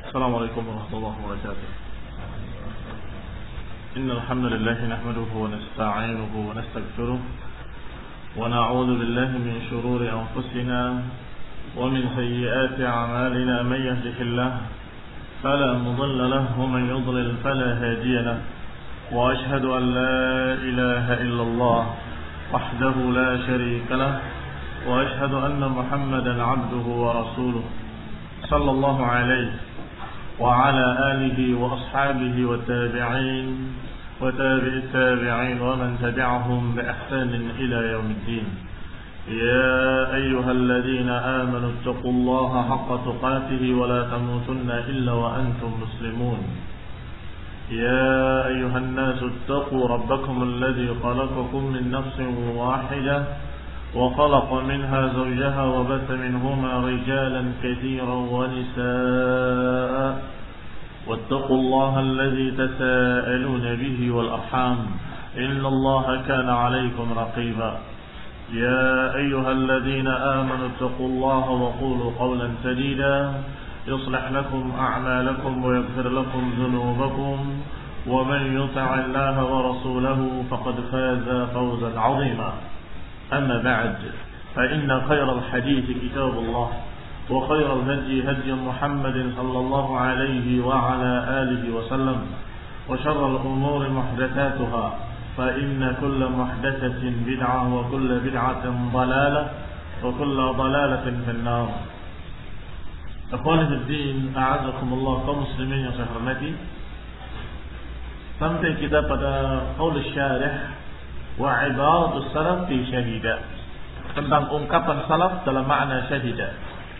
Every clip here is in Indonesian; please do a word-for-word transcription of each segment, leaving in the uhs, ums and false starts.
السلام عليكم ورحمة الله وبركاته. إن الحمد لله نحمده ونستعينه ونستغفره ونعوذ بالله من شرور أنفسنا ومن سيئات أعمالنا. من يهده الله فلا مضل له ومن يضلل فلا هادي له، وأشهد أن لا إله إلا الله وحده لا شريك له، وأشهد أن محمدا عبده ورسوله صلى الله عليه وعلى آله وأصحابه والتابعين وتابع التابعين ومن تبعهم بإحسان إلى يوم الدين. يا أيها الذين آمنوا اتقوا الله حق تقاته ولا تموتن إلا وأنتم مسلمون. يا أيها الناس اتقوا ربكم الذي خلقكم من نفس واحدة وخلق منها زوجها وبث منهما رجالا كثيرا ونساء، واتقوا الله الذي تساءلون به والأرحام إن الله كان عليكم رقيبا. يا أيها الذين آمنوا اتقوا الله وقولوا قولا سديدا يصلح لكم أعمالكم ويغفر لكم ذنوبكم، ومن يطع الله ورسوله فقد فاز فوزا عظيما. أما بعد، فإن خير الحديث كتاب الله، وخير الهدي هدي محمد صلى الله عليه وعلى آله وسلم، وشر الأمور محدثاتها، فإن كل محدثة بدعة وكل بدعة ضلالة وكل ضلالة في النار. Ikhwani fi din, a'azakumullah, kaum muslimin yang saya hormati. Sampai kita pada qaul syarih wa ibaratus salaf fi syahida, tentang ungkapan salaf dalam makna syahida,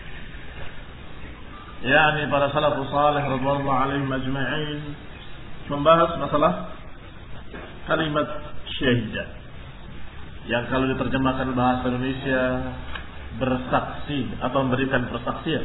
yakni para salafus salih radhiyallahu alaihim ajma'in, membahas masalah kalimat syahida yang kalau diterjemahkan bahasa Indonesia bersaksi atau memberikan persaksian.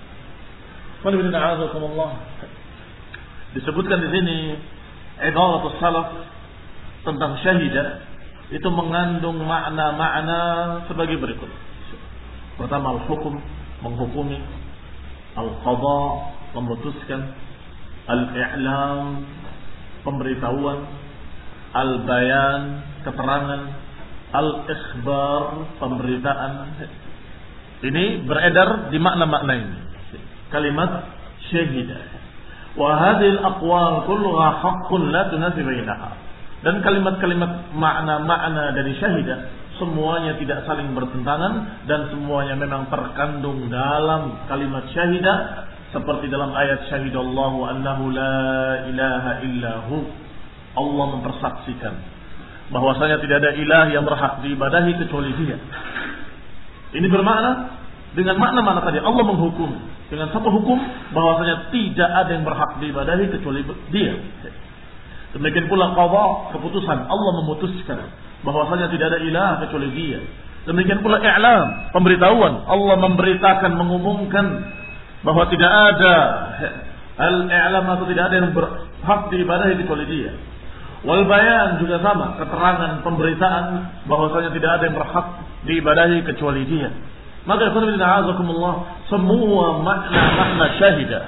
Disebutkan di sini ibaratus salaf tentang syahida itu mengandung makna-makna sebagai berikut. Pertama, al-hukum, menghukumi, al-qada, memutuskan, al-i'lam, pemberitahuan, al-bayan, keterangan, al-ikhbar, pemberitaan. Ini beredar di makna-makna ini, kalimat syahida. Wa hadhil aqwal kulluha haqqun la tunafi bainaha. Dan kalimat-kalimat makna-makna dari syahidah semuanya tidak saling bertentangan dan semuanya memang terkandung dalam kalimat syahidah, seperti dalam ayat syahidallahu annahu la ilaha illahu. Allah mempersaksikan bahwasanya tidak ada ilah yang berhak diibadahi kecuali Dia. Ini bermakna dengan makna-makna tadi. Allah menghukum dengan satu hukum bahwasanya tidak ada yang berhak diibadahi kecuali Dia. Demikian pula qada, keputusan. Allah memutuskan bahwasanya tidak ada ilah kecuali Dia. Demikian pula i'lam, pemberitahuan. Allah memberitakan, mengumumkan bahwa tidak ada al-i'lam atau tidak ada yang berhak diibadahi kecuali Dia. Wal bayan juga sama, keterangan, pemberitaan bahwasanya tidak ada yang berhak diibadahi kecuali Dia. Maka semua makna-makna syahidah,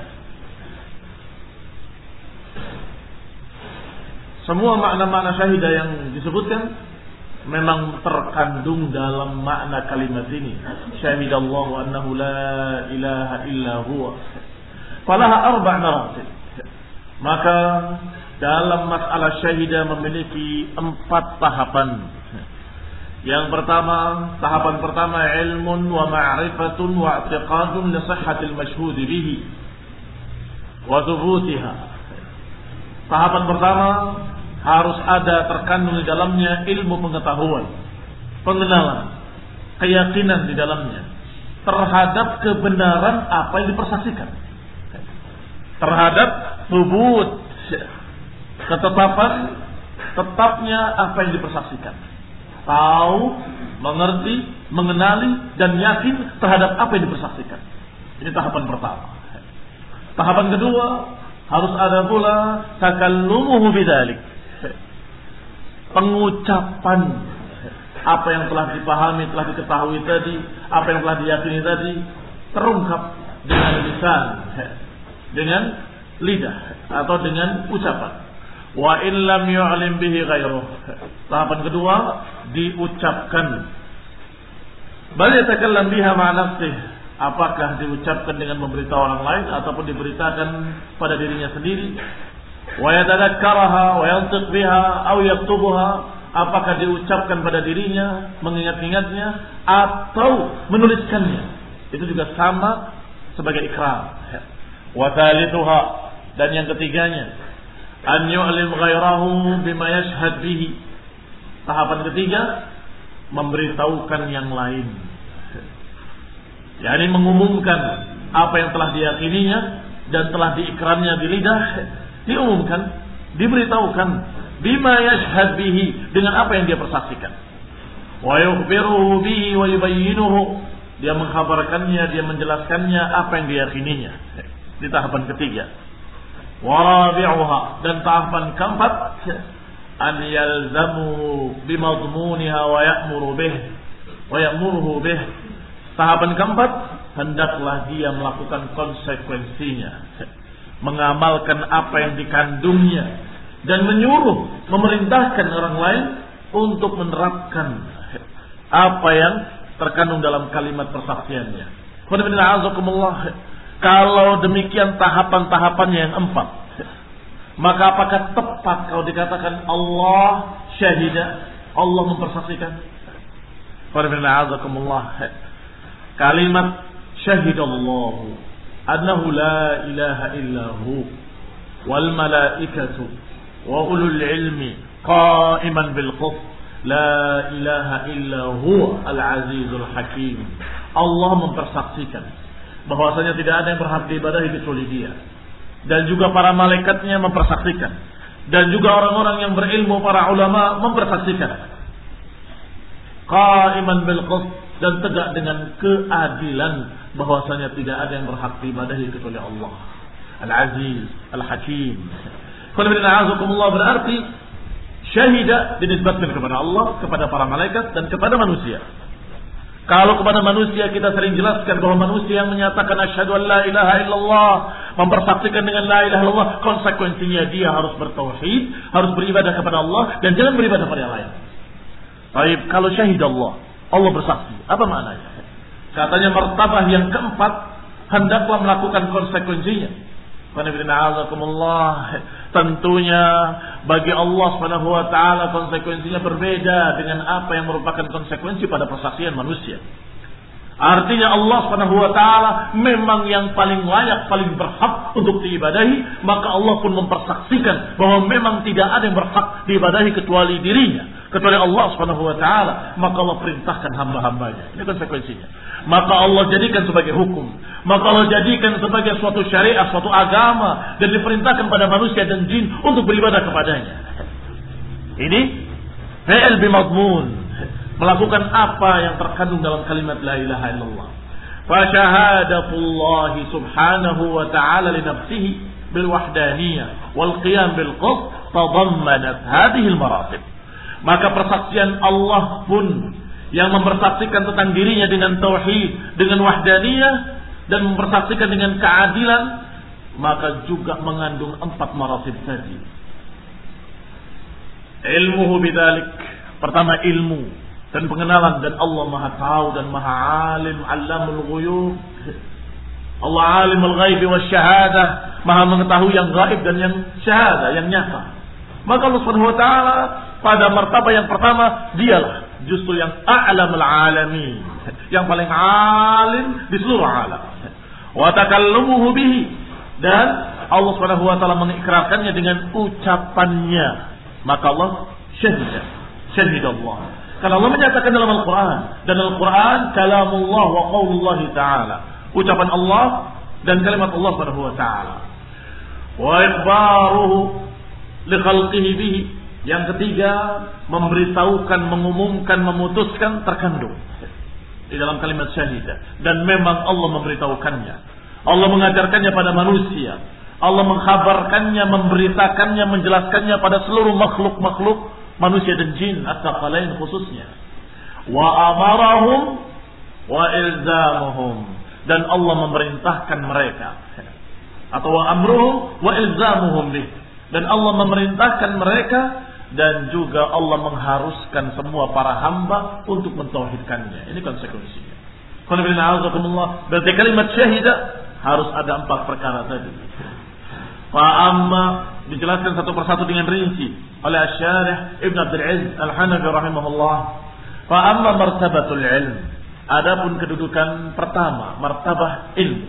semua makna-makna syahidah yang disebutkan memang terkandung dalam makna kalimat ini. Syahidallahu annahu la ilaha illa huwa. Falaha arba' maratib. Maka dalam masalah syahidah memiliki empat tahapan. Yang pertama, tahapan pertama, ilmun wa ma'rifatun wa i'tiqadun li sihhatil mashhud bihi wa thubutiha. Tahapan pertama, harus ada terkandung di dalamnya ilmu pengetahuan, pengenalan, keyakinan di dalamnya terhadap kebenaran apa yang dipersaksikan, terhadap thubut, ketetapan tetapnya apa yang dipersaksikan. Tahu, mengerti, mengenali dan yakin terhadap apa yang dipersaksikan. Ini tahapan pertama. Tahapan kedua, harus ada pula takallumuhu bidzalik, pengucapan apa yang telah dipahami, telah diketahui tadi, apa yang telah diyakini tadi terungkap dengan lisan, dengan lidah atau dengan ucapan. Wa illam yu'lim bihi ghairuh. Tahapan kedua diucapkan. Bal yatakallam biha ma'a nafsihi. Apakah diucapkan dengan memberitahu orang lain ataupun diberitakan pada dirinya sendiri? Wa yatadakkaraha wa yantiq biha aw yaktubuha. Apakah diucapkan pada dirinya, mengingat-ingatnya atau menuliskannya? Itu juga sama sebagai ikrar. Wa thalithuha, dan yang ketiganya, an yu'lim ghairahu bima yashhad bihi. Tahapan ketiga, memberitahukan yang lain. yakni mengumumkan apa yang telah diyakininya dan telah diikrarnya di lidah, diumumkan, diberitahukan bima yashhad bihi, dengan apa yang dia persaksikan. Wa yukhbiruhu bihi wa yubayyinuhu, dia mengkhabarkannya, dia menjelaskannya apa yang diyakininya. Di tahapan ketiga. Wa rabi'uha, dan tahapan keempat, an yalzamu bimadmuniha wa ya'muru bih wa ya'muruhu bih. Tahapan keempat, hendaklah dia melakukan konsekuensinya, mengamalkan apa yang dikandungnya, dan menyuruh, memerintahkan orang lain untuk menerapkan apa yang terkandung dalam kalimat persaksiannya. Kalau demikian tahapan-tahapannya yang empat, maka apakah tepat kalau dikatakan Allah syahida, Allah mempersaksikan? Kalimat syahidallahu annahu la ilaha illahu wal malaikatu wa ulul ilmi qa'iman bil qist la ilaha illahu al azizul hakim. Allah mempersaksikan bahwasanya tidak ada yang berhak diibadahi kecuali Dia, dan juga para malaikatnya mempersaksikan, dan juga orang-orang yang berilmu, para ulama mempersaksikan, qa'iman bil qist, dan tegak dengan keadilan, bahwasanya tidak ada yang berhak diibadahi kecuali Allah Al-Aziz Al-Hakim. Qul berarti syahida dinisbatkan kepada Allah, kepada para malaikat, dan kepada manusia. Kalau kepada manusia kita sering jelaskan bahwa manusia yang menyatakan asyhadu an la ilaha illallah, mempersaksikan dengan la ilaha illallah, konsekuensinya dia harus bertauhid, harus beribadah kepada Allah, dan jangan beribadah pada yang lain. Baik, kalau syahid Allah, Allah bersaksi, apa maknanya? Katanya martabah yang keempat, hendaklah melakukan konsekuensinya. Tentunya bagi Allah Subhanahu wa taala konsekuensinya berbeda dengan apa yang merupakan konsekuensi pada persaksian manusia. Artinya Allah Subhanahu wa taala memang yang paling layak, paling berhak untuk diibadahi, maka Allah pun mempersaksikan bahwa memang tidak ada yang berhak diibadahi kecuali dirinya, kecuali Allah Subhanahu wa taala. Maka Allah perintahkan hamba-hambanya. Ini konsekuensinya. Maka Allah jadikan sebagai hukum, maka Allah jadikan sebagai suatu syariat, suatu agama, dan diperintahkan pada manusia dan jin untuk beribadah kepadanya. Ini fi'il bimadmun, melakukan apa yang terkandung dalam kalimat la ilaha illallah. Fa syahadatullahi subhanahu wa ta'ala li nafsihi bil wahdaniyah wal qiyam bil qist tadammanat hadhihi al maratib. Maka persaksian Allah pun yang mempersaksikan tentang dirinya dengan tauhid, dengan wahdaniyah, dan mempersaksikan dengan keadilan, maka juga mengandung empat maratib tadi. Ilmuhu bidzalik, pertama ilmu dan pengenalan, dan Allah Maha tahu dan Maha alim, allamul ghuyub. Allah alimul ghaibi wasyahadah, Maha mengetahui yang gaib dan yang syahadah, yang nyata. Maka Allah Subhanahu wa taala pada martabah yang pertama, dialah justru yang a'lamul alamin, yang paling alim di seluruh alam. Wa takallumuhu bihi, dan Allah Subhanahu wa taala mengikrarkannya dengan ucapannya. Maka Allah syahida, syahidallah. Karena Allah menyatakan dalam Al-Quran, dan Al-Quran kalamullah wa qaulullah ta'ala, ucapan Allah dan kalimat Allah Subhanahu wa ta'ala. Wa ikhbaruhu li khalqihi bihi, yang ketiga memberitahukan, mengumumkan, memutuskan terkandung di dalam kalimat syahidah, dan memang Allah memberitahukannya, Allah mengajarkannya pada manusia, Allah mengkhabarkannya, memberitakannya, menjelaskannya pada seluruh makhluk-makhluk manusia dan jin, at-taqalain khususnya. Wa amarahum wa ilzamuhum, dan Allah memerintahkan mereka. atau wa amruhum wa ilzamuhum bih. Dan Allah memerintahkan mereka dan juga Allah mengharuskan semua para hamba untuk mentauhidkannya. Ini konsekuensinya. Berarti kalimat syahidah harus ada empat perkara tadi. Fa'amma dijelaskan satu persatu dengan rinci oleh Asy-Syarih Ibn Abdul Aziz Al-Hanafi rahimahullah. Fa'amma martabatul ilm, adapun kedudukan pertama, martabah ilmu.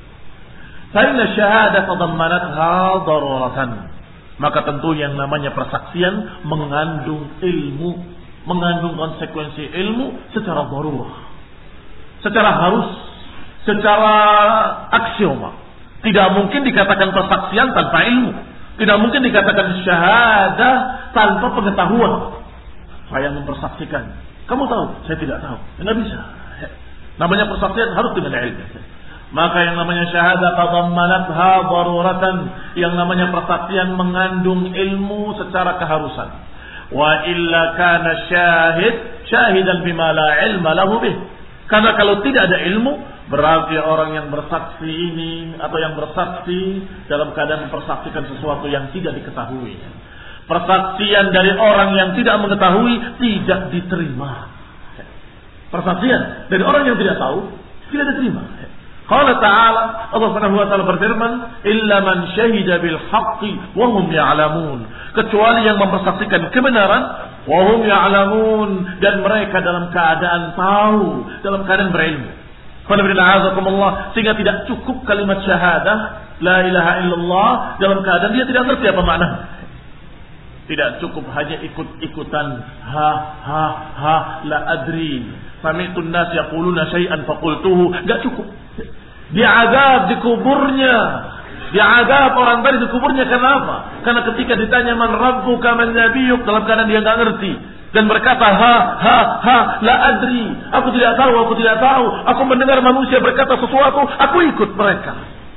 Fa inna syahadah tadammanatha daruratan. Maka tentu yang namanya persaksian mengandung ilmu, mengandung konsekuensi ilmu secara darurah, secara harus, secara aksioma. Tidak mungkin dikatakan persaksian tanpa ilmu. Tidak mungkin dikatakan syahadah tanpa pengetahuan. Saya mempersaksikan, kamu tahu, saya tidak tahu. Tidak bisa. Namanya persaksian harus dengan ilmu. Maka yang namanya syahadah tadammanatha daruratan, yang namanya persaksian mengandung ilmu secara keharusan. Wa illa kana syahid syahidan bima la ilma lahu bih. Karena kalau tidak ada ilmu, berarti orang yang bersaksi ini atau yang bersaksi dalam keadaan mempersaksikan sesuatu yang tidak diketahui. Persaksian dari orang yang tidak mengetahui tidak diterima. Persaksian dari orang yang tidak tahu tidak diterima. Qala ta'ala, Allah Subhanahu wa ta'ala berfirman, illa man syahida bil haqqi wa hum ya'lamun. Kecuali yang mempersaksikan kebenaran wa hum ya'lamun, dan mereka dalam keadaan tahu, dalam keadaan berilmu. Alhamdulillah, sehingga tidak cukup kalimat syahadah la ilaha illallah dalam keadaan dia tidak ngerti apa makna. Tidak cukup hanya ikut-ikutan ha ha ha la adri. Sami'tu an-nas yaquluna syai'an faqultuhu, enggak cukup. Diazab di kuburnya. Diazab orang tadi di kuburnya kenapa? Karena ketika ditanya man rabbuka man nabiyyuk, dalam keadaan dia enggak ngerti dan berkata ha ha ha la adri, aku tidak tahu, aku tidak tahu. Aku mendengar manusia berkata sesuatu, aku ikut mereka.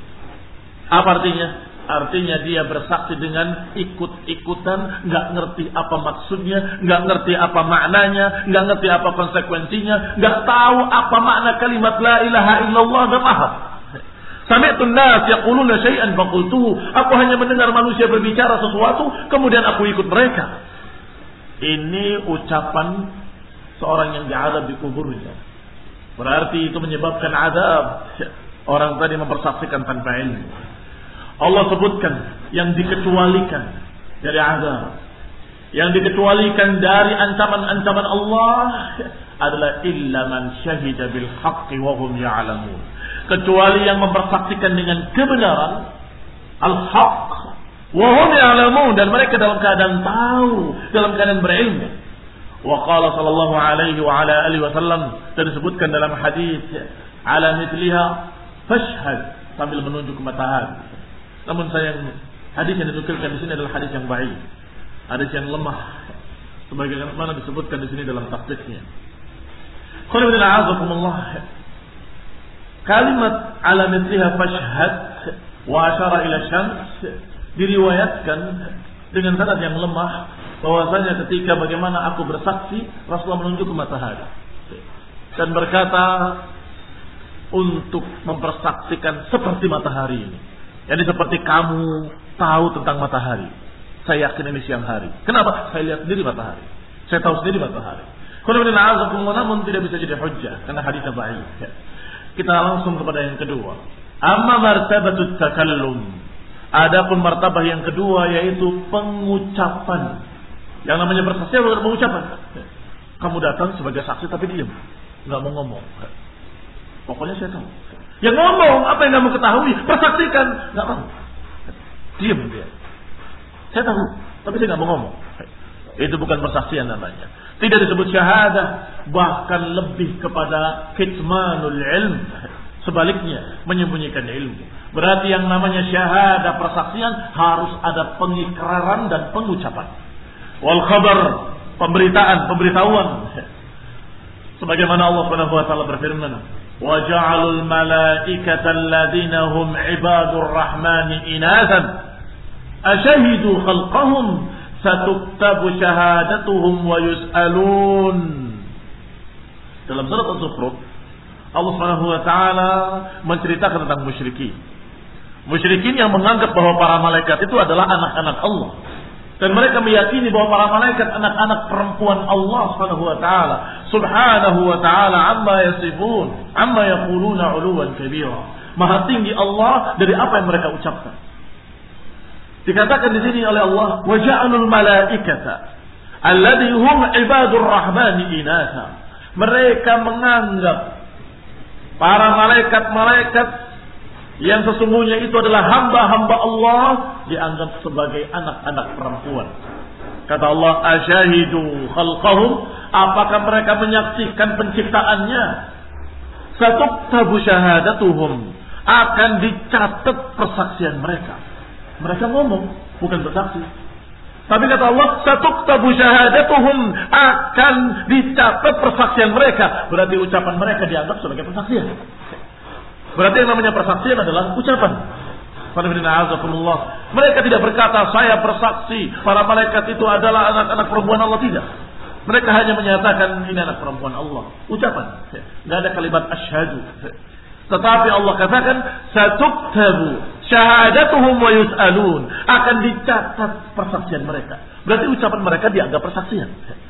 Apa artinya? Artinya dia bersaksi dengan ikut-ikutan, nggak ngerti apa maksudnya, nggak ngerti apa maknanya, nggak ngerti apa konsekuensinya, nggak tahu apa makna kalimat la ilaha illallah, nggak paham. Sami'tu an-nas yaquluna syai'an faqultuhu. Aku hanya mendengar manusia berbicara sesuatu, kemudian aku ikut mereka. Ini ucapan seorang yang diazab di kuburnya. Berarti itu menyebabkan azab. Orang tadi mempersaksikan tanpa ilmu. Allah sebutkan yang dikecualikan dari azab, yang dikecualikan dari ancaman-ancaman Allah adalah illa man syahida bil haqqi wa hum ya'lamun. Kecuali yang mempersaksikan dengan kebenaran, al-haq, wa hum ya'lamun, dan mereka dalam keadaan tahu, dalam keadaan berilmu. Wa qala sallallahu alaihi wa ala alihi wasallam, dan disebutkan dalam hadis ala mithliha fashhad, sambil menunjuk ke matahari. Namun sayang, hadis yang dinukilkan di sini adalah hadis yang baik, hadis yang lemah, sebagaimana disebutkan di sini dalam tafsirnya. Qul inna a'udzukumullah. Kalimat ala mithliha fashhad wa asyara ila syams diriwayatkan dengan sanad yang lemah, bahwasanya ketika bagaimana aku bersaksi, Rasulullah menunjuk ke matahari dan berkata untuk mempersaksikan seperti matahari ini. Jadi seperti kamu tahu tentang matahari, saya yakin ini siang hari. Kenapa? Saya lihat sendiri matahari, saya tahu sendiri matahari. Namun tidak bisa jadi hujjah karena hadisnya baik. Kita langsung kepada yang kedua. Amma martabatut takallum. Adapun martabah yang kedua yaitu pengucapan. Yang namanya bersaksi adalah pengucapan. Kamu datang sebagai saksi tapi diam, nggak mau ngomong. Pokoknya saya tahu. Yang ngomong apa yang kamu ketahui, persaksikan, nggak tahu. Diam dia. Saya tahu, tapi saya nggak mau ngomong. Itu bukan persaksian namanya. Tidak disebut syahadah, bahkan lebih kepada kitmanul ilm. Sebaliknya, menyembunyikan ilmu. Berarti yang namanya syahadah persaksian harus ada pengikraran dan pengucapan. Wal khabar, pemberitaan, pemberitahuan. Sebagaimana Allah Subhanahu wa taala berfirman, وَجَعَلُوا الْمَلَائِكَةَ الَّذِينَ هُمْ عِبَادُ الرَّحْمَنِ إِنَاثًا أَشَهِدُوا خَلْقَهُمْ سَتُكْتَبُ شَهَادَتُهُمْ وَيُسْأَلُونَ. Dalam surat Az-Zukhruf, Allah Subhanahu wa taala menceritakan tentang musyrikin. Musyrikin yang menganggap bahwa para malaikat itu adalah anak-anak Allah. Dan mereka meyakini bahwa para malaikat anak-anak perempuan Allah Subhanahu wa taala. Subhanahu wa taala amma yasifun, amma yaquluna 'uluwan kabira. Maha tinggi Allah dari apa yang mereka ucapkan. Dikatakan di sini oleh Allah, wa ja'alul malaikata alladhi hum ibadur rahmani inatha. Mereka menganggap para malaikat-malaikat yang sesungguhnya itu adalah hamba-hamba Allah dianggap sebagai anak-anak perempuan. Kata Allah, asyahidu khalqahum, apakah mereka menyaksikan penciptaannya? Satuktabu syahadatuhum, akan dicatat persaksian mereka. Mereka ngomong, bukan bersaksi. Tapi kata Allah, satuktabu syahadatuhum, akan dicatat persaksian mereka. Berarti ucapan mereka dianggap sebagai persaksian. Berarti yang namanya persaksian adalah ucapan. Mereka tidak berkata saya bersaksi para malaikat itu adalah anak-anak perempuan Allah, tidak. Mereka hanya menyatakan ini anak perempuan Allah, ucapan. Tidak ada kalimat asyhadu. Tetapi Allah katakan satuktabu syahadatuhum wa yus'alun, akan dicatat persaksian mereka. Berarti ucapan mereka dianggap persaksian.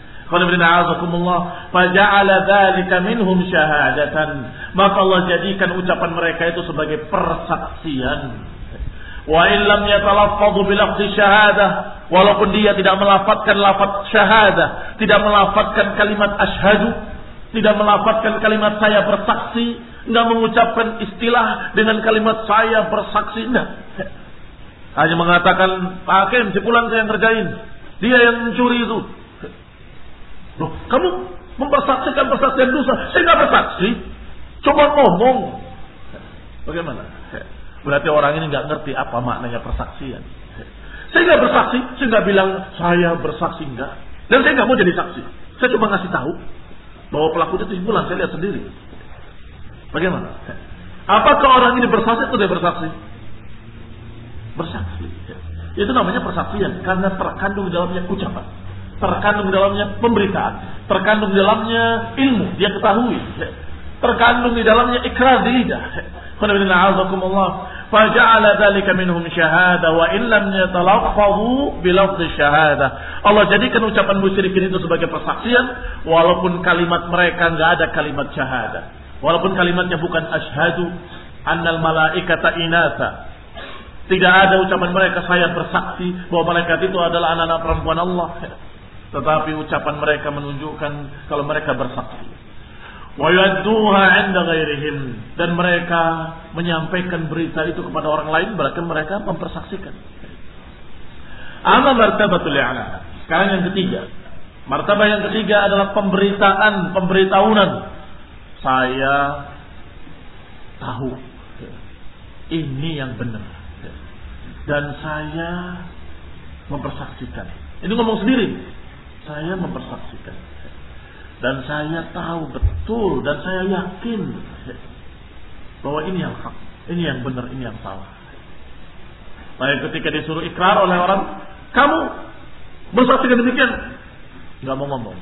Faja'ala dzalika minhum syahadatan, maka Allah jadikan ucapan mereka itu sebagai persaksian. Wa illam yatalaffadhu bi lafzi syahadah, walaupun dia tidak melafadzkan lafaz syahadah, tidak melafadzkan kalimat asyhadu, tidak melafadzkan kalimat saya bersaksi, enggak mengucapkan istilah dengan kalimat saya bersaksi, enggak. Hanya mengatakan Pak Hakim, si fulan saya yang kerjain, dia yang mencuri itu. Loh, kamu mempersaksikan persaksian dosa, saya nggak bersaksi, coba ngomong. Bagaimana? Berarti orang ini nggak ngerti apa maknanya persaksian. Saya nggak bersaksi, saya nggak bilang saya bersaksi, enggak. Dan saya nggak mau jadi saksi. Saya cuma ngasih tahu bahwa pelaku itu simpulan, saya lihat sendiri. Bagaimana? Apakah orang ini bersaksi atau tidak bersaksi? Bersaksi. Itu namanya persaksian karena terkandung di dalamnya ucapan, terkandung di dalamnya pemberitaan, terkandung di dalamnya ilmu dia ketahui, terkandung di dalamnya ikrar di lidah. Faja'ala dzalika minhum syahada wa illam yatalaffadhu bi lafdhi syahada. Allah jadikan ucapan musyrikin itu sebagai persaksian walaupun kalimat mereka enggak ada kalimat syahada. Walaupun kalimatnya bukan asyhadu annal malaikata inatha. Tidak ada ucapan mereka saya bersaksi bahwa malaikat itu adalah anak-anak perempuan Allah. Tetapi ucapan mereka menunjukkan kalau mereka bersaksi. Wa yadduha 'inda ghairihim, dan mereka menyampaikan berita itu kepada orang lain, berarti mereka mempersaksikan. Amma martabatul i'lam. Sekarang yang ketiga. Martabah yang ketiga adalah pemberitaan, pemberitahuan. Saya tahu ini yang benar dan saya mempersaksikan. Ini ngomong sendiri. Saya mempersaksikan dan saya tahu betul dan saya yakin bahwa ini yang hak, ini yang benar, ini yang salah. Tapi ketika disuruh ikrar oleh orang, kamu bersaksikan demikian, nggak mau ngomong.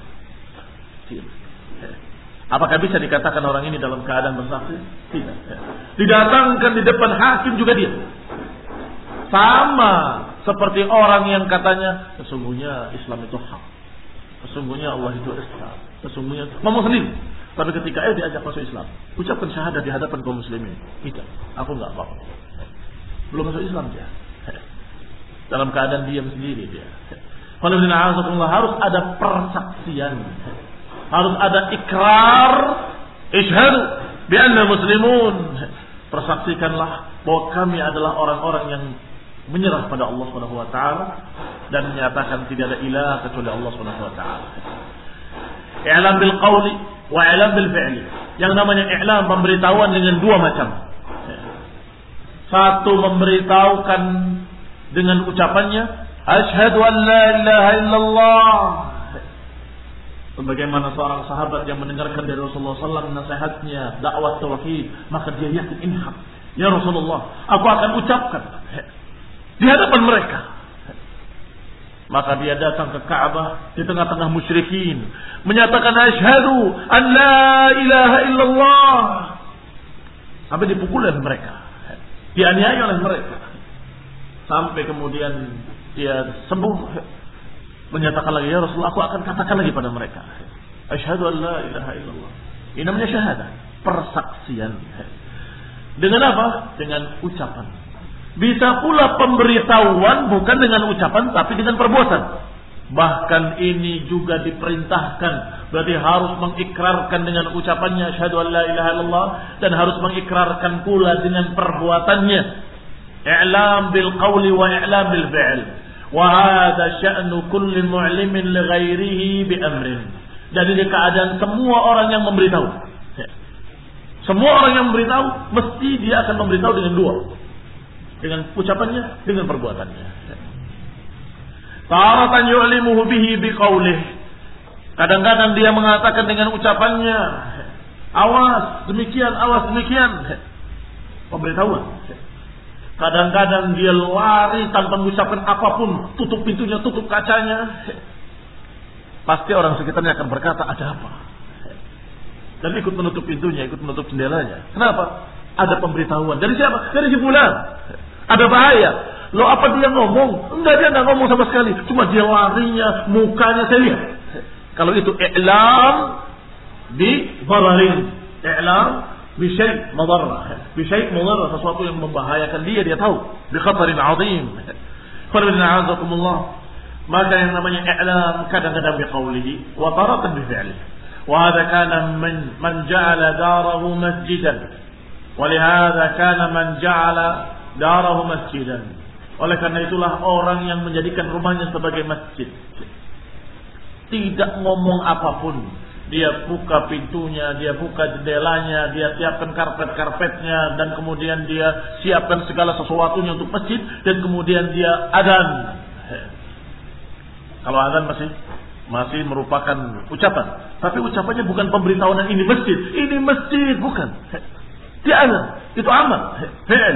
Apakah bisa dikatakan orang ini dalam keadaan bersaksi? Tidak. Didatangkan di depan hakim juga dia. Sama seperti orang yang katanya sesungguhnya Islam itu hak, sesungguhnya Allah itu esa, sesungguhnya ngomong sendiri. Tapi ketika eh diajak masuk Islam, ucapkan syahadat di hadapan kaum muslimin. Tidak, aku nggak apa-apa. Belum masuk Islam dia. Dalam keadaan diam sendiri dia. Kalau harus ada persaksian, harus ada ikrar, isyhadu bi anna muslimun. Persaksikanlah bahwa kami adalah orang-orang yang menyerah pada Allah Subhanahu wa taala dan menyatakan tidak ada ilah kecuali Allah Subhanahu wa taala. I'lam bil qawli wa i'lam bil fi'li. Yang namanya i'lam, pemberitahuan dengan dua macam. Satu, memberitahukan dengan ucapannya asyhadu an la ilaha illallah. Sebagaimana seorang sahabat yang mendengarkan dari Rasulullah sallallahu alaihi wasallam nasihatnya dakwah tauhid, maka dia yakin ini hak. Ya Rasulullah, aku akan ucapkan di hadapan mereka. Maka dia datang ke Ka'bah di tengah-tengah musyrikin, menyatakan asyhadu an la ilaha illallah. Sampai dipukul oleh mereka. dianiaya oleh mereka. Sampai kemudian dia sembuh, menyatakan lagi, ya Rasulullah, aku akan katakan lagi pada mereka, asyhadu an la ilaha illallah. Ini namanya syahadah, persaksian. Dengan apa? Dengan ucapan. Bisa pula pemberitahuan bukan dengan ucapan tapi dengan perbuatan. Bahkan ini juga diperintahkan, berarti harus mengikrarkan dengan ucapannya asyhadu an la ilaha illallah, dan harus mengikrarkan pula dengan perbuatannya. I'lam bil qawli wa i'lam bil fi'l. Wa hadha sya'nu kulli mu'limin li ghairihi bi amrin. Dan ini keadaan semua orang yang memberitahu. Semua orang yang memberitahu mesti dia akan memberitahu dengan dua. Dengan ucapannya, dengan perbuatannya. Taratan yu'limuhu bihi biqaulih. Kadang-kadang dia mengatakan dengan ucapannya, awas demikian, awas demikian. Pemberitahuan. Kadang-kadang dia lari tanpa mengucapkan apapun, tutup pintunya, tutup kacanya. Pasti orang sekitarnya akan berkata, ada apa? Dan ikut menutup pintunya, ikut menutup jendelanya. Kenapa? Ada pemberitahuan. Dari siapa? Dari si fulan. Ada bahaya. Loh, apa dia ngomong? Enggak, dia enggak ngomong sama sekali. Cuma dia larinya, mukanya saya lihat. Kalau itu i'lam bi dhararin. I'lam bi syai' madarrah. Bi syai' madarrah, sesuatu yang membahayakan dia, dia tahu. Bi khatarin 'azim. Qulna a'azakumullah. Maka yang namanya i'lam kadang-kadang bi qawlihi wa taratan bi fi'lihi. Wa hadha kana man man ja'ala darahu masjidan. Wa lihadha kana man ja'ala darahu masjidan. Oleh karena itulah orang yang menjadikan rumahnya sebagai masjid. Tidak ngomong apapun. Dia buka pintunya, dia buka jendelanya, dia siapkan karpet-karpetnya, dan kemudian dia siapkan segala sesuatunya untuk masjid, dan kemudian dia adzan. Kalau adzan masih masih merupakan ucapan, tapi ucapannya bukan pemberitahuan ini masjid, ini masjid, bukan. Dia adzan, itu amal, fi'il.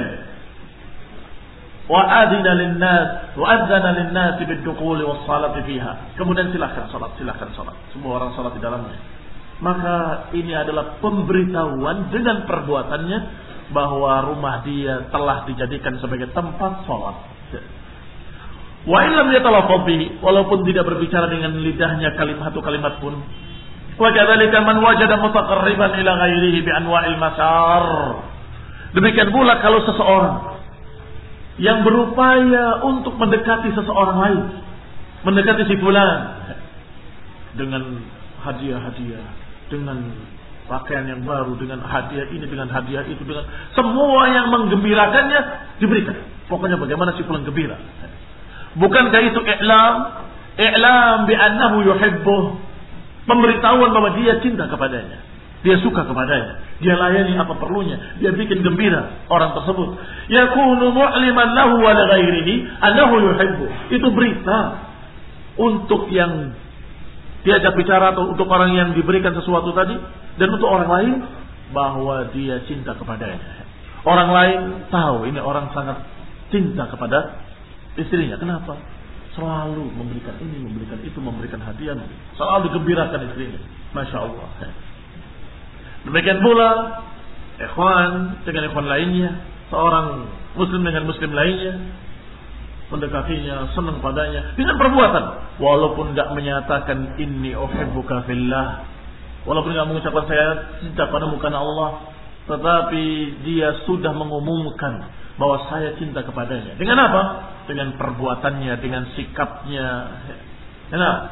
Wa adina lin-nas, wa adzana lin-nas bid-dukhul was-salati fiha. Kemudian silakan salat, silakan salat. Semua orang salat di dalamnya. Maka ini adalah pemberitahuan dengan perbuatannya bahwa rumah dia telah dijadikan sebagai tempat salat. Wa illam yatalaffaz bihi, walaupun tidak berbicara dengan lidahnya kalimat atau kalimat pun. Wa kadzalika man wajada mutaqarriban ila ghairihi bi anwa'il masar. Demikian pula kalau seseorang yang berupaya untuk mendekati seseorang lain, mendekati si fulan dengan hadiah-hadiah, dengan pakaian yang baru, dengan hadiah ini, dengan hadiah itu, dengan semua yang menggembirakannya diberikan. Pokoknya bagaimana si fulan gembira. Bukankah itu i'lam? I'lam bi annahu yuhibbuh. Pemberitahuan bahwa dia cinta kepadanya, dia suka kepadanya, dia layani apa perlunya, dia bikin gembira orang tersebut. Yakunu mu'liman lahu wa la ghairihi annahu yuhibbu. Itu berita untuk yang diajak bicara atau untuk orang yang diberikan sesuatu tadi, dan untuk orang lain bahwa dia cinta kepadanya. Orang lain tahu ini orang sangat cinta kepada istrinya. Kenapa? Selalu memberikan ini, memberikan itu, memberikan hadiah, selalu digembirakan istrinya. Masya Allah. Demikian pula ikhwan dengan ikhwan lainnya, seorang muslim dengan muslim lainnya, mendekatinya, senang padanya dengan perbuatan, walaupun tidak menyatakan inni uhibbuka fillah, walaupun tidak mengucapkan saya cinta padamu karena Allah, tetapi dia sudah mengumumkan bahwa saya cinta kepadanya. Dengan apa? Dengan perbuatannya, dengan sikapnya. Nah,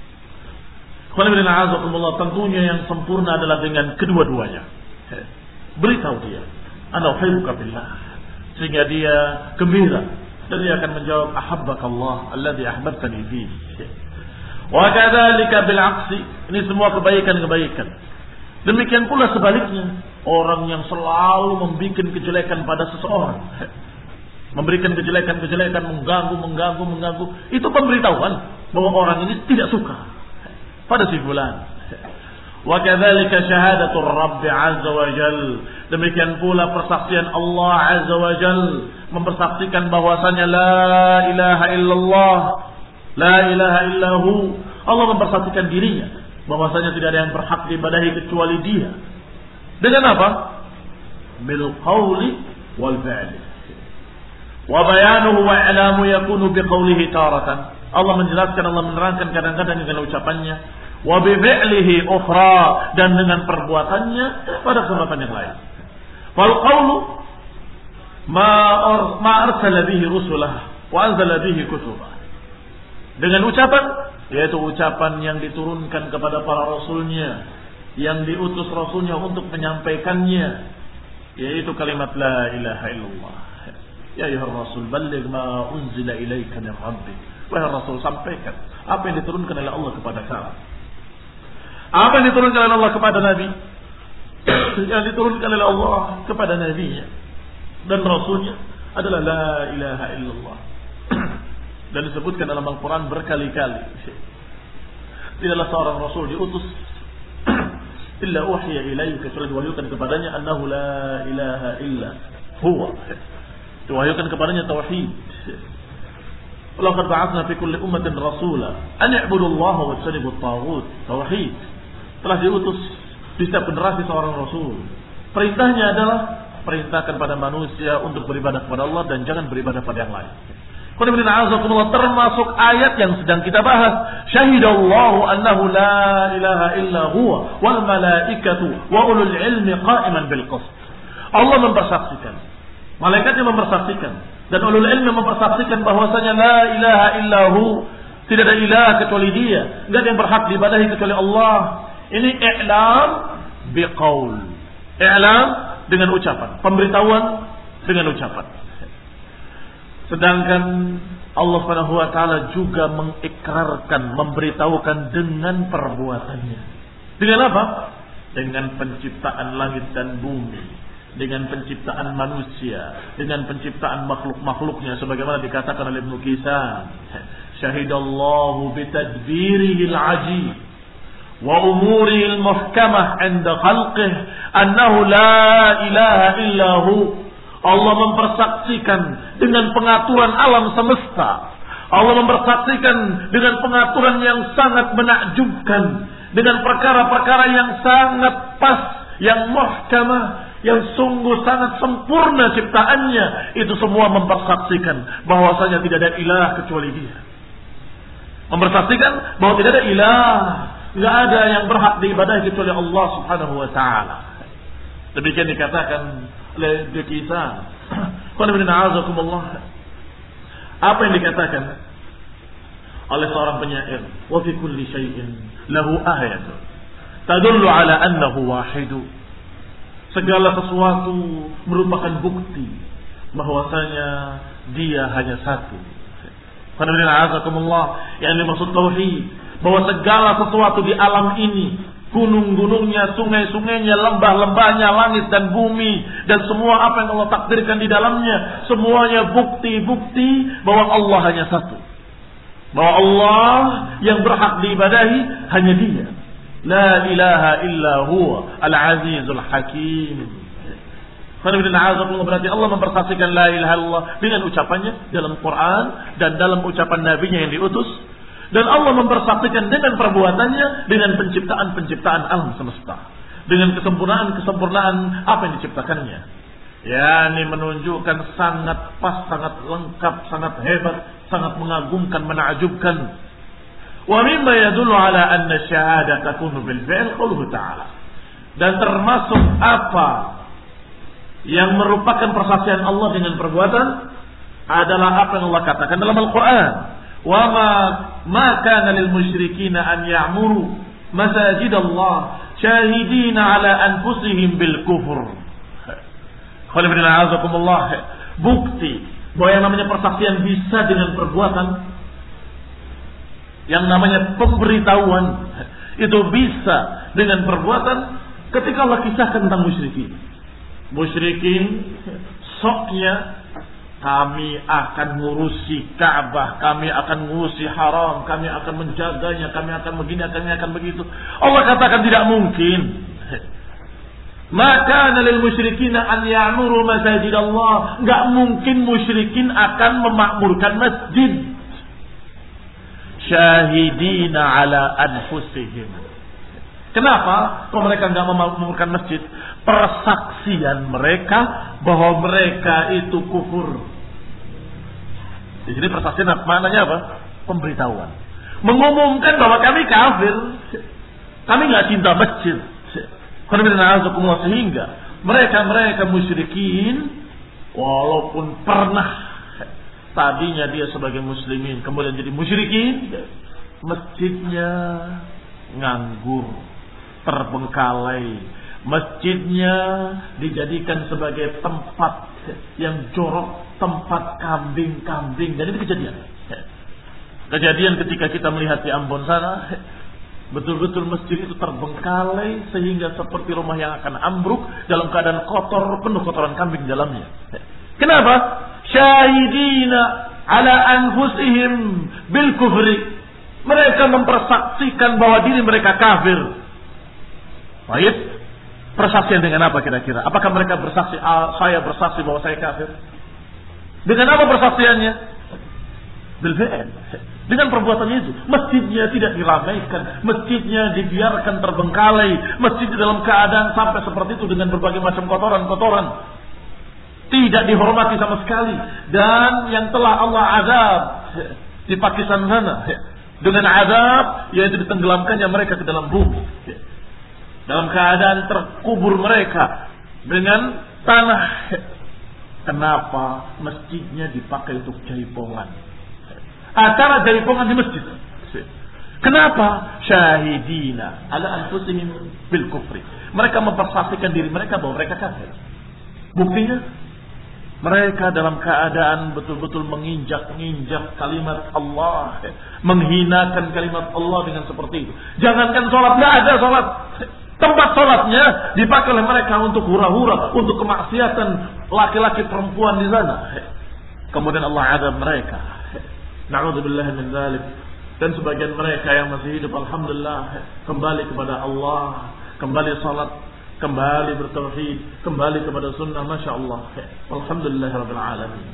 tentunya yang sempurna adalah dengan kedua-duanya. Beritahu dia, ana uhibbuka fillah, sehingga dia gembira dan dia akan menjawab ahabbakallah alladhi ahbabtani fihi. Wa kadzalika bil 'aksi. Ini semua kebaikan-kebaikan. Demikian pula sebaliknya, orang yang selalu membuat kejelekan pada seseorang, memberikan kejelekan-kejelekan, mengganggu, mengganggu, mengganggu, itu pemberitahuan bahwa orang ini tidak suka pada si fulan. Wa kadzalika syahadatur Rabb 'azza wa jalla. Demikian pula persaksian Allah 'azza wa jalla, mempersaksikan bahwasanya la ilaha illallah, la ilaha illahu. Allah mempersaksikan dirinya bahwasanya tidak ada yang berhak diibadahi kecuali Dia. Dengan apa? Bil qauli wal fi'li. Wa bayanuhu wa i'lamu yakunu biqaulihi taratan. Allah menjelaskan, Allah menerangkan kadang-kadang dengan ucapannya, wa bi fi'lihi ukhra, dan dengan perbuatannya pada kesempatan yang lain. Fal qawlu ma ma arsala bihi rusulah wa anzala bihi kutubah. Dengan ucapan, yaitu ucapan yang diturunkan kepada para rasulnya, yang diutus rasulnya untuk menyampaikannya, yaitu kalimat la ilaha illallah. Ya ayuhar rasul balligh ma unzila ilaika min rabbik. Wahai rasul, sampaikan apa yang diturunkan oleh Allah kepada kamu. Apa yang diturunkan oleh Allah kepada nabi, yang diturunkan oleh Allah kepada nabinya dan rasulnya adalah la ilaha illallah. Dan disebutkan dalam Al-Quran berkali-kali, tidaklah seorang rasul diutus illa uhiya ilaihi, kecuali diwahyukan kepadanya annahu la ilaha illa huwa, diwahyukan kepadanya tauhid. Laqad ba'athna fi kulli ummatin rasula an i'budu Allah wa ijtanibu at-taghut. Tauhid telah diutus di setiap generasi seorang rasul. Perintahnya adalah perintahkan pada manusia untuk beribadah kepada Allah dan jangan beribadah pada yang lain. Termasuk ayat yang sedang kita bahas, syahidallahu annahu la ilaha illa huwa wal malaikatu wa ulul ilmi qa'iman bil qist. Allah mempersaksikan, malaikatnya mempersaksikan, dan ulul ilmi mempersaksikan bahwasanya la ilaha illa hu, tidak ada ilah kecuali dia, enggak ada yang berhak diibadahi kecuali Allah. Ini i'lam biqaul, i'lam dengan ucapan, pemberitahuan dengan ucapan. Sedangkan Allah Subhanahu wa taala juga mengikrarkan, memberitahukan dengan perbuatannya. Dengan apa? Dengan penciptaan langit dan bumi, dengan penciptaan manusia, dengan penciptaan makhluk-makhluknya, sebagaimana dikatakan oleh Ibnu Qisan, syahidallahu bitadbirihi al-ajib wa umurihi al-muhkamah 'inda khalqihi annahu la ilaha illa hu. Allah mempersaksikan dengan pengaturan alam semesta. Allah mempersaksikan dengan pengaturan yang sangat menakjubkan, dengan perkara-perkara yang sangat pas, yang muhkamah, yang sungguh sangat sempurna ciptaannya. Itu semua mempersaksikan bahwasanya tidak ada ilah kecuali Dia. Mempersaksikan bahwa tidak ada ilah, enggak ada yang berhak diibadahi kecuali Allah Subhanahu wa taala. Demikian dikatakan oleh Kisah. Apa yang dikatakan oleh seorang penyair, wa fi kulli syai'in lahu ayatun tadullu ala annahu wahidu. Segala sesuatu merupakan bukti bahwasanya Dia hanya satu. Yang dimaksud tauhid, bahwa segala sesuatu di alam ini, gunung-gunungnya, sungai-sungainya, lembah-lembahnya, langit dan bumi, dan semua apa yang Allah takdirkan di dalamnya, semuanya bukti-bukti bahwa Allah hanya satu. Bahwa Allah yang berhak diibadahi hanya Dia. La ilaha illa huwa al-azizul hakim. Berarti Allah mempersaksikan la ilaha illallah dengan ucapannya dalam Quran dan dalam ucapan nabinya yang diutus. Dan Allah mempersaksikan dengan perbuatannya, dengan penciptaan-penciptaan alam semesta, dengan kesempurnaan-kesempurnaan apa yang diciptakannya. Ya, ini menunjukkan sangat pas, sangat lengkap, sangat hebat, sangat mengagumkan, menakjubkan. Wa mimma yadullu ala anna syahada takunu bil fi'l qauluhu ta'ala. Dan termasuk apa yang merupakan persaksian Allah dengan perbuatan adalah apa yang Allah katakan dalam Al-Quran. Wa ma ma kana lil musyrikina an ya'muru masajid Allah syahidina ala anfusihim bil kufur. Bukti bahwa yang namanya persaksian bisa dengan perbuatan, yang namanya pemberitahuan itu bisa dengan perbuatan. Ketika Allah kisahkan tentang musyrikin, musyrikin soknya, kami akan ngurusi Ka'bah, kami akan ngurusi haram, kami akan menjaganya, kami akan begini, kami akan begitu. Allah katakan tidak mungkin. Maka lil musyrikin an ya'muru masajid Allah. Enggak mungkin musyrikin akan memakmurkan masjid. Syahidina ala anfusihim. Kenapa? Kalau mereka enggak memakmurkan masjid, persaksian mereka bahwa mereka itu kufur. Di sini persaksian maknanya apa? Pemberitahuan. Mengumumkan bahwa kami kafir. Kami nggak cinta masjid. Sehingga mereka-mereka musyrikin, walaupun pernah tadinya dia sebagai muslimin kemudian jadi musyrikin, masjidnya nganggur, terbengkalai. Masjidnya dijadikan sebagai tempat yang jorok, tempat kambing-kambing. Dan itu kejadian. Kejadian ketika kita melihat di Ambon sana, betul-betul masjid itu terbengkalai sehingga seperti rumah yang akan ambruk dalam keadaan kotor, penuh kotoran kambing dalamnya. Kenapa? Syahidina ala anfusihim bil kufri. Mereka mempersaksikan bahwa diri mereka kafir. Baik, persaksian dengan apa kira-kira? Apakah mereka bersaksi, ah, saya bersaksi bahwa saya kafir? Dengan apa persaksiannya? Bil fi'l. Dengan perbuatannya itu. Masjidnya tidak diramaikan, masjidnya dibiarkan terbengkalai, masjid dalam keadaan sampai seperti itu dengan berbagai macam kotoran-kotoran. Tidak dihormati sama sekali. Dan yang telah Allah azab di Pakistan sana dengan azab, yaitu ditenggelamkannya mereka ke dalam bumi. Dalam keadaan terkubur mereka dengan tanah. Kenapa masjidnya dipakai untuk jaipongan? Acara jaipongan di masjid. Kenapa? Syahidina ala anfusihim bil kufri. Mereka mempersaksikan diri mereka bahwa mereka kafir. Buktinya mereka dalam keadaan betul-betul menginjak-injak kalimat Allah, menghinakan kalimat Allah dengan seperti itu. Jangankan sholat, tidak ada sholat. Tempat sholatnya dipakai oleh mereka untuk hura-hura, untuk kemaksiatan laki-laki perempuan di sana. Kemudian Allah azab mereka. Na'udzubillah min dzalik. Dan sebagian mereka yang masih hidup, alhamdulillah, kembali kepada Allah, kembali salat, kembali bertauhid, kembali kepada sunnah, masya Allah. Alhamdulillah rabbil alamin.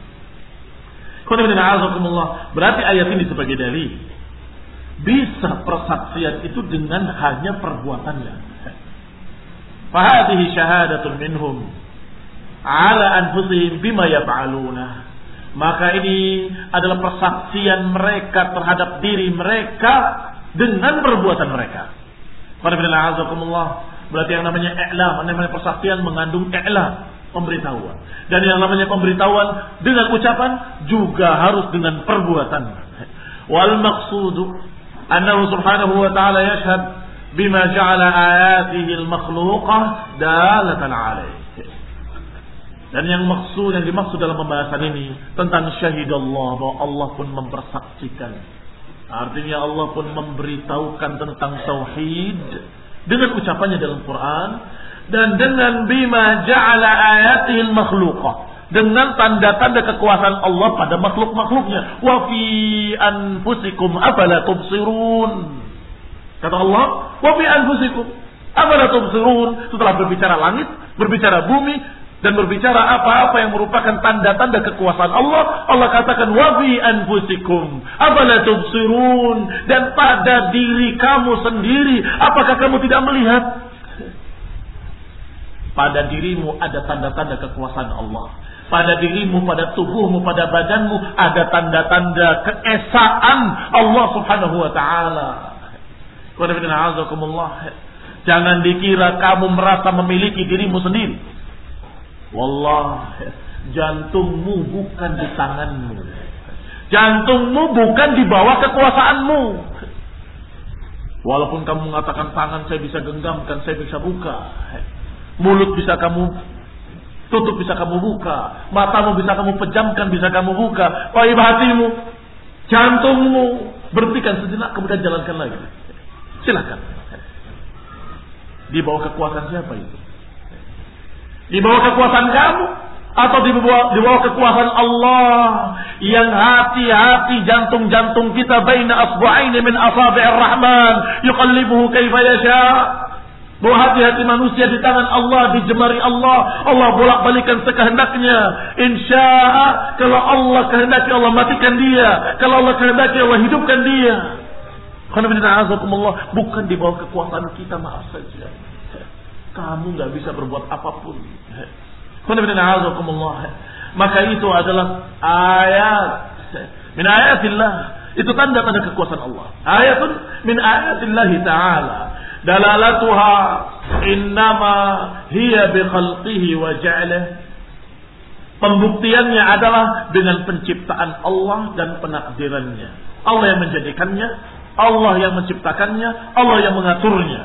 Berarti ayat ini sebagai dalil bisa persaksian itu dengan hanya perbuatannya. Fahadihi syahadatun minhum ala anfusihim bima yaf'aluna. Maka ini adalah persaksian mereka terhadap diri mereka dengan perbuatan mereka. Berarti yang namanya i'lam, yang namanya persaksian mengandung i'lam, pemberitahuan. Dan yang namanya pemberitahuan dengan ucapan juga harus dengan perbuatan. Wal maqsudu annahu subhanahu wa ta'ala yashhad bima ja'ala ayatihi al-makhluqah dalatan 'alaihi. Dan yang maksud yang dimaksud dalam pembahasan ini tentang syahidallah, bahwa Allah pun mempersaksikan. Artinya Allah pun memberitahukan tentang tauhid dengan ucapannya dalam Quran dan dengan bima ja'ala ayatil makhluqah, dengan tanda-tanda kekuasaan Allah pada makhluk-makhluknya. Wa fi anfusikum afala tubsirun. Kata Allah, wa fi anfusikum afala tubsirun. Setelah berbicara langit, berbicara bumi, dan berbicara apa-apa yang merupakan tanda-tanda kekuasaan Allah, Allah katakan wa fi anfusikum afala tubsirun. Dan pada diri kamu sendiri, apakah kamu tidak melihat? Pada dirimu ada tanda-tanda kekuasaan Allah. Pada dirimu, pada tubuhmu, pada badanmu ada tanda-tanda keesaan Allah Subhanahu wa taala. Jangan dikira kamu merasa memiliki dirimu sendiri. Wallah, jantungmu bukan di tanganmu. Jantungmu bukan di bawah kekuasaanmu. Walaupun kamu mengatakan tangan saya bisa genggamkan, saya bisa buka. Mulut bisa kamu tutup, bisa kamu buka. Matamu bisa kamu pejamkan, bisa kamu buka. Tapi hatimu, jantungmu, berhentikan sejenak kemudian jalankan lagi. Silakan. Di bawah kekuasaan siapa itu? Di bawah kekuasaan kamu atau di bawah, di bawah kekuasaan Allah yang hati-hati jantung-jantung kita baina asbu'aini min asabi'ir rahman yuqallibuhu kaifa yasha. Bahwa hati-hati manusia di tangan Allah, di jemari Allah, Allah bolak-balikan sekehendaknya. Insya'a, kalau Allah kehendaki Allah matikan dia, kalau Allah kehendaki Allah hidupkan dia. Bukan di bawah kekuasaan kita, maaf saja. Kamu nggak bisa berbuat apapun. Maka itu adalah ayat min ayatillah. Itu tanda-tanda kekuasaan Allah. Ayatun min ayatillahi ta'ala. Dalalatuha innama hiya bi khalqihi wa ja'lihi. Pembuktiannya adalah dengan penciptaan Allah dan penakdirannya. Allah yang menjadikannya, Allah yang menciptakannya, Allah yang mengaturnya.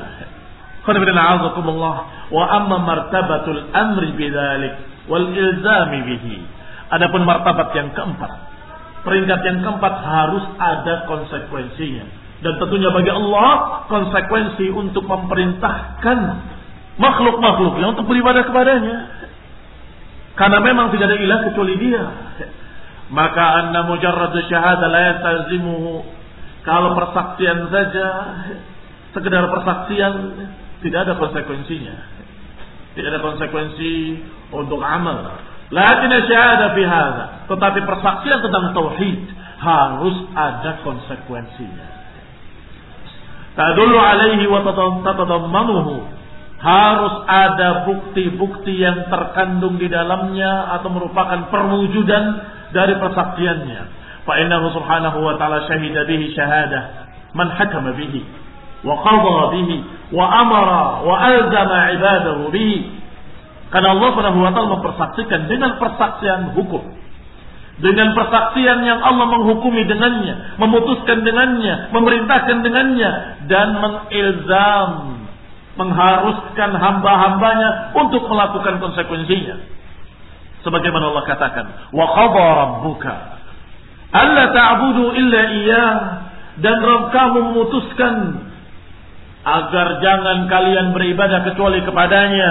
Wa amma martabatul amri bidzalik wal ilzami bihi. Adapun martabat yang keempat, peringkat yang keempat harus ada konsekuensinya. Dan tentunya bagi Allah konsekuensi untuk memerintahkan makhluk-makhluknya untuk beribadah kepadanya. Karena memang tidak ada ilah kecuali Dia. Maka anna mujarrad syahadah la yaltazimuhu. Kalau persaksian saja, sekedar persaksian, tidak ada konsekuensinya. Tidak ada konsekuensi untuk amal. Lakin syahadah fi hadza. Tetapi persaksian tentang tauhid harus ada konsekuensinya. Tadullu alaihi wa tatadammanuhu. Harus ada bukti-bukti yang terkandung di dalamnya atau merupakan perwujudan dari persaksiannya. Fa innahu subhanahu wa ta'ala syahida bihi syahadah man hakama bihi wa qadha bihi wa amara wa alzama ibadahu bihi. Karena Allah subhanahu wa ta'ala mempersaksikan dengan persaksian hukum, dengan persaksian yang Allah menghukumi dengannya, memutuskan dengannya, memerintahkan dengannya, dan mengilzam, mengharuskan hamba-hambanya untuk melakukan konsekuensinya. Sebagaimana Allah katakan, wa qadha rabbuka alla ta'budu illa iyyah, dan Rabb kamu memutuskan agar jangan kalian beribadah kecuali kepadanya.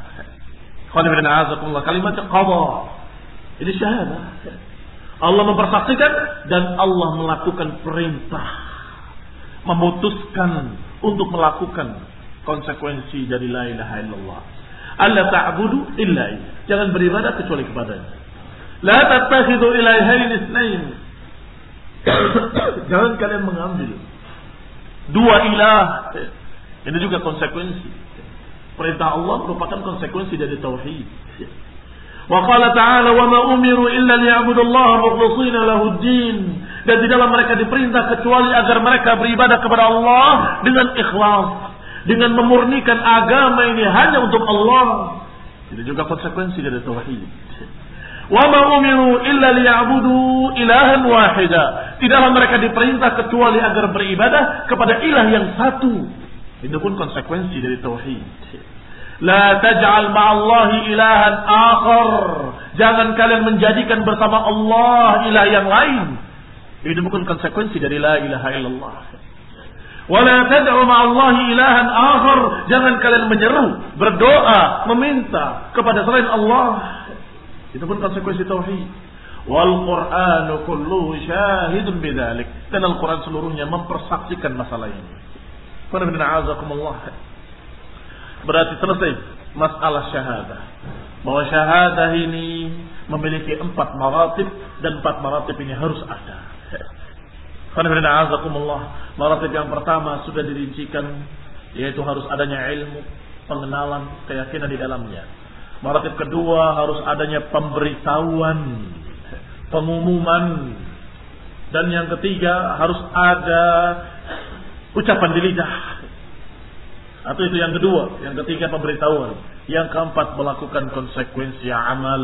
Kalimat qadha ini syahadah. Allah mempersaksikan dan Allah melakukan perintah, memutuskan untuk melakukan konsekuensi dari la ilaha illallah. Alla ta'budu illa iyyah. Jangan beribadah kecuali kepadanya. La tattakhidhu ilahayn itsnain. Jangan kalian mengambil dua ilah. Ini juga konsekuensi. Perintah Allah merupakan konsekuensi dari tauhid. Wa qala ta'ala wa ma umiru illa liya'budullaha mukhlishina lahud-din. Dan tidaklah mereka diperintah kecuali agar mereka beribadah kepada Allah dengan ikhlas, dengan memurnikan agama ini hanya untuk Allah. Itu juga konsekuensi dari tauhid. Wa ma umiru illa liya'budu ilahan wahida. Tidaklah mereka diperintah kecuali agar beribadah kepada ilah yang satu. Itu pun konsekuensi dari tauhid. La taj'al ma'allahi ilahan akhar. Jangan kalian menjadikan bersama Allah ilah yang lain. Itu bukan konsekuensi dari la ilaha illallah. Wala tad'u ma'allahi ilahan akhar. Jangan kalian menyeru, berdoa, meminta kepada selain Allah. Itu pun konsekuensi tauhid. Wal Qur'anu kulluhu syahidun bidzalik. Dan Al-Qur'an seluruhnya mempersaksikan masalah ini. Berarti selesai masalah syahadah. Bahwa syahadah ini memiliki empat maratib, dan empat maratib ini harus ada. Maratib yang pertama sudah dirincikan, yaitu harus adanya ilmu, pengenalan, keyakinan di dalamnya. Maratib kedua harus adanya pemberitahuan, pengumuman. Dan yang ketiga harus ada ucapan di lidah. Atau itu yang kedua. Yang ketiga pemberitahuan. Yang keempat melakukan konsekuensi amal.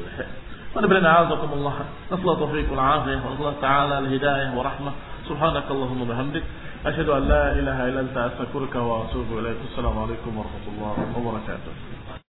Nasallahu taufiqul afiyah wa Allah ta'ala al-hidayah wa rahmah. Subhanakallahumma bihamdik asyhadu an la ilaha illa anta astaghfiruka wa atubu ilaik. Assalamualaikum warahmatullahi wabarakatuh.